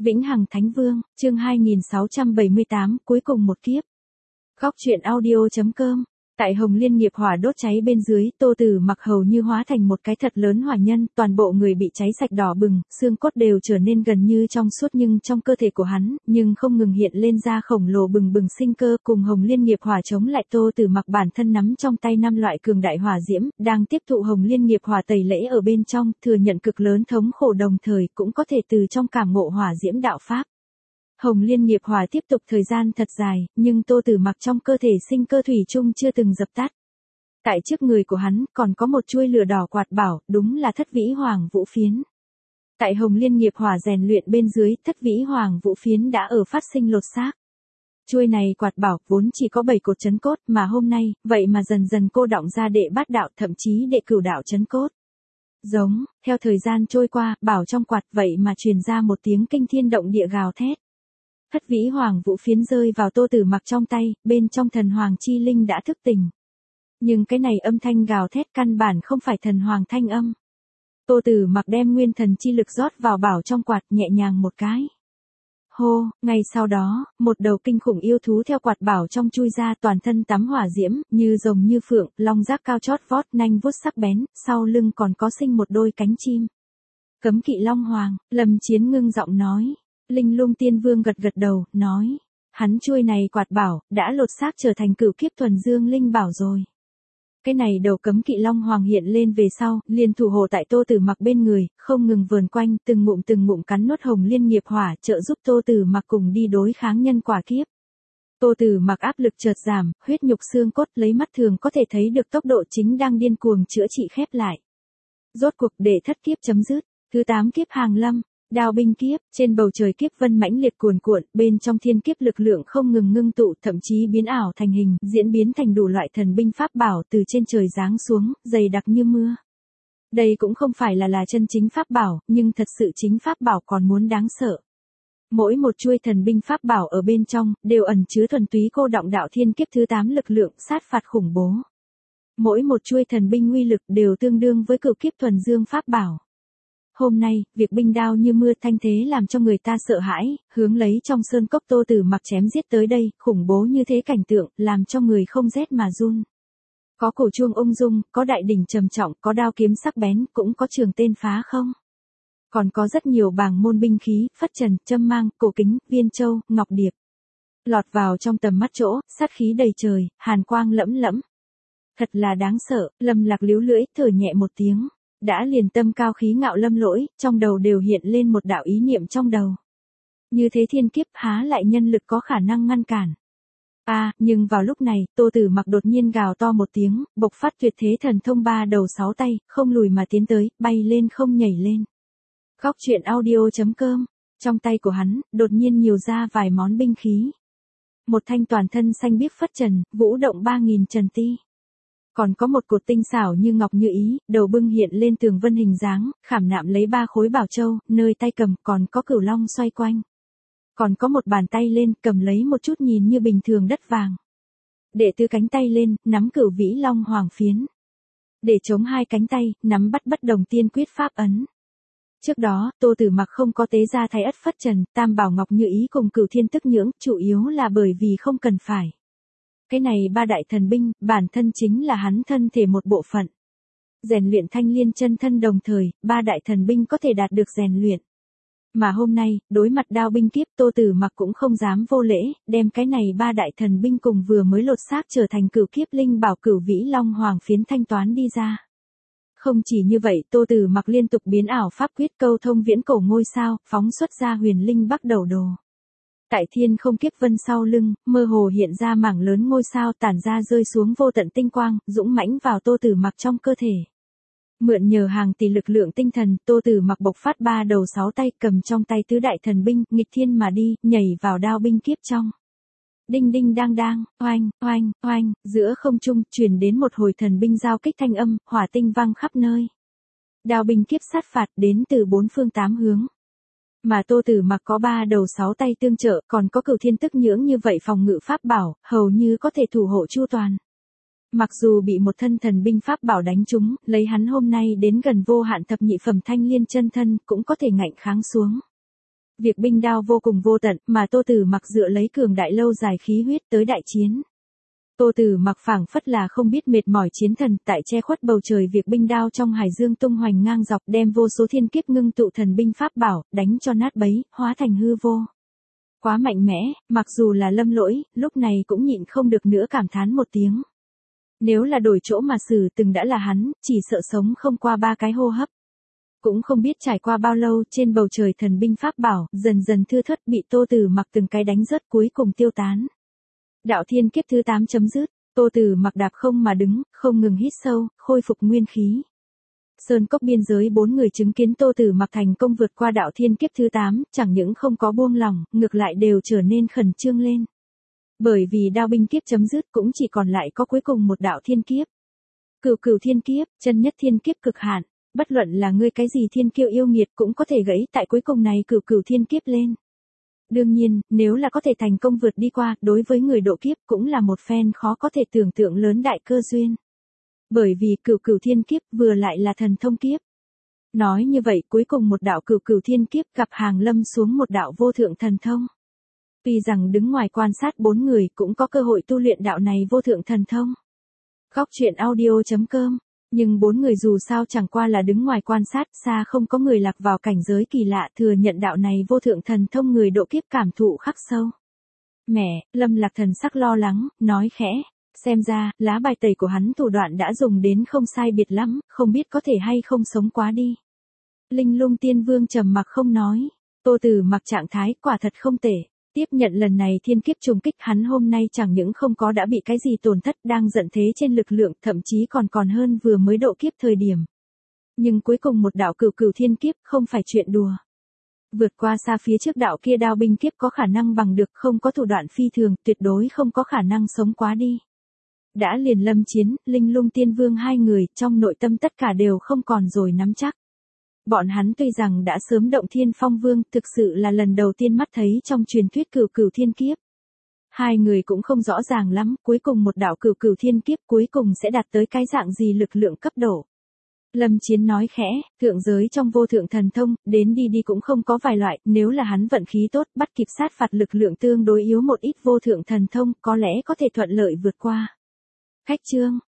Vĩnh Hằng Thánh Vương, chương 2678, cuối cùng một kiếp. Góc truyện audio.com. Tại Hồng Liên nghiệp hỏa đốt cháy bên dưới, Tô Tử Mặc hầu như hóa thành một cái thật lớn hỏa nhân, toàn bộ người bị cháy sạch đỏ bừng, xương cốt đều trở nên gần như trong suốt, nhưng trong cơ thể của hắn, nhưng không ngừng hiện lên ra khổng lồ bừng bừng sinh cơ. Cùng Hồng Liên nghiệp hỏa chống lại, Tô Tử Mặc bản thân nắm trong tay 5 loại cường đại hỏa diễm, đang tiếp thụ Hồng Liên nghiệp hỏa tẩy lễ ở bên trong, thừa nhận cực lớn thống khổ, đồng thời cũng có thể từ trong cảm ngộ hỏa diễm đạo pháp. Hồng Liên nghiệp hỏa tiếp tục thời gian thật dài, nhưng Tô Tử Mặc trong cơ thể sinh cơ thủy chung chưa từng dập tắt. Tại trước người của hắn, còn có một chuôi lửa đỏ quạt bảo, đúng là Thất Vĩ Hoàng Vũ Phiến. Tại Hồng Liên nghiệp hỏa rèn luyện bên dưới, Thất Vĩ Hoàng Vũ Phiến đã ở phát sinh lột xác. Chuôi này quạt bảo vốn chỉ có 7 cột trấn cốt, mà hôm nay, vậy mà dần dần cô đọng ra đệ bát đạo, thậm chí đệ cửu đạo trấn cốt. Giống, theo thời gian trôi qua, bảo trong quạt vậy mà truyền ra một tiếng kinh thiên động địa gào thét. Thất Vĩ Hoàng Vũ Phiến rơi vào Tô Tử Mặc trong tay, bên trong thần hoàng chi linh đã thức tỉnh. Nhưng cái này âm thanh gào thét căn bản không phải thần hoàng thanh âm. Tô Tử Mặc đem nguyên thần chi lực rót vào bảo trong quạt, nhẹ nhàng một cái. Hô, ngay sau đó, một đầu kinh khủng yêu thú theo quạt bảo trong chui ra, toàn thân tắm hỏa diễm, như rồng như phượng, long giác cao chót vót, nanh vuốt sắc bén, sau lưng còn có sinh một đôi cánh chim. Cấm kỵ Long Hoàng, Lâm Chiến ngưng giọng nói. Linh Lung Tiên Vương gật gật đầu, nói. Hắn chuôi này quạt bảo, đã lột xác trở thành cửu kiếp thuần dương linh bảo rồi. Cái này đầu cấm kỵ Long Hoàng hiện lên về sau, liền thủ hộ tại Tô Tử Mặc bên người, không ngừng vờn quanh, từng ngụm cắn nuốt Hồng Liên nghiệp hỏa, trợ giúp Tô Tử Mặc cùng đi đối kháng nhân quả kiếp. Tô Tử Mặc áp lực chợt giảm, huyết nhục xương cốt lấy mắt thường có thể thấy được tốc độ chính đang điên cuồng chữa trị khép lại. Rốt cuộc để thất kiếp chấm dứt, thứ 8 kiếp hàng lâm. Đao binh kiếp, trên bầu trời kiếp vân mãnh liệt cuồn cuộn, bên trong thiên kiếp lực lượng không ngừng ngưng tụ, thậm chí biến ảo thành hình, diễn biến thành đủ loại thần binh pháp bảo từ trên trời giáng xuống, dày đặc như mưa. Đây cũng không phải là chân chính pháp bảo, nhưng thật sự chính pháp bảo còn muốn đáng sợ. Mỗi một chuôi thần binh pháp bảo ở bên trong, đều ẩn chứa thuần túy cô động đạo thiên kiếp thứ 8 lực lượng sát phạt khủng bố. Mỗi một chuôi thần binh uy lực đều tương đương với cửu kiếp thuần dương pháp bảo. Hôm nay, việc binh đao như mưa thanh thế làm cho người ta sợ hãi, hướng lấy trong sơn cốc Tô Tử Mặc chém giết tới đây, khủng bố như thế cảnh tượng, làm cho người không rét mà run. Có cổ chuông ung dung, có đại đỉnh trầm trọng, có đao kiếm sắc bén, cũng có trường tên phá không. Còn có rất nhiều bảng môn binh khí, phất trần, châm mang, cổ kính, viên châu, ngọc điệp. Lọt vào trong tầm mắt chỗ, sát khí đầy trời, hàn quang lẫm lẫm. Thật là đáng sợ, Lâm Lạc líu lưỡi, thở nhẹ một tiếng. Đã liền tâm cao khí ngạo Lâm Lỗi, trong đầu đều hiện lên một đạo ý niệm trong đầu. Như thế thiên kiếp há lại nhân lực có khả năng ngăn cản. Nhưng vào lúc này, Tô Tử Mặc đột nhiên gào to một tiếng, bộc phát tuyệt thế thần thông 3 đầu 6 tay, không lùi mà tiến tới, bay lên không nhảy lên. Góc truyện audio.com, trong tay của hắn, đột nhiên nhiều ra vài món binh khí. Một thanh toàn thân xanh biếc phất trần, vũ động 3000 trần ti. Còn có một cột tinh xảo như ngọc như ý, đầu bưng hiện lên tường vân hình dáng, khảm nạm lấy 3 khối bảo châu, nơi tay cầm còn có cửu long xoay quanh. Còn có một bàn tay lên, cầm lấy một chút nhìn như bình thường đất vàng. Để từ cánh tay lên, nắm cửu vĩ long hoàng phiến. Để chống 2 cánh tay, nắm bắt bất đồng tiên quyết pháp ấn. Trước đó, Tô Tử Mặc không có tế ra thái ất phất trần, tam bảo ngọc như ý cùng cửu thiên tức nhưỡng, chủ yếu là bởi vì không cần phải. Cái này 3 đại thần binh, bản thân chính là hắn thân thể một bộ phận. Rèn luyện thanh liên chân thân đồng thời, 3 đại thần binh có thể đạt được rèn luyện. Mà hôm nay, đối mặt đao binh kiếp, Tô Tử Mặc cũng không dám vô lễ, đem cái này 3 đại thần binh cùng vừa mới lột xác trở thành cửu kiếp linh bảo cửu vĩ long hoàng phiến thanh toán đi ra. Không chỉ như vậy, Tô Tử Mặc liên tục biến ảo pháp quyết câu thông viễn cổ ngôi sao, phóng xuất ra huyền linh bắc đầu đồ. Tại thiên không kiếp vân sau lưng, mơ hồ hiện ra mảng lớn ngôi sao tản ra rơi xuống vô tận tinh quang, dũng mãnh vào Tô Tử Mặc trong cơ thể. Mượn nhờ hàng tỷ lực lượng tinh thần, Tô Tử Mặc bộc phát 3 đầu 6 tay, cầm trong tay tứ đại thần binh, nghịch thiên mà đi, nhảy vào đao binh kiếp trong. Đinh đinh đang đang, oanh, oanh, oanh, giữa không trung truyền đến một hồi thần binh giao kích thanh âm, hỏa tinh vang khắp nơi. Đao binh kiếp sát phạt đến từ 4 phương 8 hướng. Mà Tô Tử Mặc có 3 đầu 6 tay tương trợ, còn có cửu thiên tức nhưỡng như vậy phòng ngự pháp bảo, hầu như có thể thủ hộ chu toàn. Mặc dù bị một thân thần binh pháp bảo đánh trúng, lấy hắn hôm nay đến gần vô hạn thập nhị phẩm thanh liên chân thân, cũng có thể ngạnh kháng xuống. Việc binh đao vô cùng vô tận, mà Tô Tử Mặc dựa lấy cường đại lâu dài khí huyết tới đại chiến. Tô Tử Mặc phảng phất là không biết mệt mỏi chiến thần, tại che khuất bầu trời việc binh đao trong hải dương tung hoành ngang dọc, đem vô số thiên kiếp ngưng tụ thần binh pháp bảo, đánh cho nát bấy, hóa thành hư vô. Quá mạnh mẽ, mặc dù là Lâm Lỗi, lúc này cũng nhịn không được nữa cảm thán một tiếng. Nếu là đổi chỗ mà xử từng đã là hắn, chỉ sợ sống không qua 3 cái hô hấp. Cũng không biết trải qua bao lâu, trên bầu trời thần binh pháp bảo, dần dần thưa thớt bị Tô Tử Mặc từng cái đánh rớt, cuối cùng tiêu tán. Đạo thiên kiếp thứ 8 chấm dứt, Tô Tử Mặc đạp không mà đứng, không ngừng hít sâu, khôi phục nguyên khí. Sơn cốc biên giới 4 người chứng kiến Tô Tử Mặc thành công vượt qua đạo thiên kiếp thứ 8, chẳng những không có buông lỏng, ngược lại đều trở nên khẩn trương lên. Bởi vì đao binh kiếp chấm dứt cũng chỉ còn lại có cuối cùng một đạo thiên kiếp. Cửu cửu thiên kiếp, chân nhất thiên kiếp cực hạn, bất luận là ngươi cái gì thiên kiêu yêu nghiệt cũng có thể gãy tại cuối cùng này cửu cửu thiên kiếp lên. Đương nhiên, nếu là có thể thành công vượt đi qua, đối với người độ kiếp cũng là một phen khó có thể tưởng tượng lớn đại cơ duyên. Bởi vì cửu cửu thiên kiếp vừa lại là thần thông kiếp. Nói như vậy cuối cùng một đạo cửu cửu thiên kiếp gặp hàng lâm xuống một đạo vô thượng thần thông. Tuy rằng đứng ngoài quan sát 4 người cũng có cơ hội tu luyện đạo này vô thượng thần thông. Góc truyện audio.com, nhưng 4 người dù sao chẳng qua là đứng ngoài quan sát, xa không có người lạc vào cảnh giới kỳ lạ thừa nhận đạo này vô thượng thần thông, người độ kiếp cảm thụ khắc sâu. Mẹ, Lâm Lạc thần sắc lo lắng, nói khẽ, xem ra, lá bài tẩy của hắn thủ đoạn đã dùng đến không sai biệt lắm, không biết có thể hay không sống quá đi. Linh Lung Tiên Vương trầm mặc không nói, Tô Tử Mặc trạng thái quả thật không tệ. Tiếp nhận lần này thiên kiếp trùng kích, hắn hôm nay chẳng những không có đã bị cái gì tổn thất, đang giận thế trên lực lượng, thậm chí còn hơn vừa mới độ kiếp thời điểm. Nhưng cuối cùng một đạo cửu cửu thiên kiếp không phải chuyện đùa. Vượt qua xa phía trước đạo kia đao binh kiếp có khả năng bằng được, không có thủ đoạn phi thường, tuyệt đối không có khả năng sống quá đi. Đã liền lâm chiến, Linh Lung Tiên Vương 2 người, trong nội tâm tất cả đều không còn rồi nắm chắc. Bọn hắn tuy rằng đã sớm động Thiên Phong Vương, thực sự là lần đầu tiên mắt thấy trong truyền thuyết cửu cửu thiên kiếp. 2 người cũng không rõ ràng lắm, cuối cùng một đạo cửu cửu thiên kiếp cuối cùng sẽ đạt tới cái dạng gì lực lượng cấp độ. Lâm Chiến nói khẽ, thượng giới trong vô thượng thần thông, đến đi cũng không có vài loại, nếu là hắn vận khí tốt, bắt kịp sát phạt lực lượng tương đối yếu một ít vô thượng thần thông, có lẽ có thể thuận lợi vượt qua. Khách chương,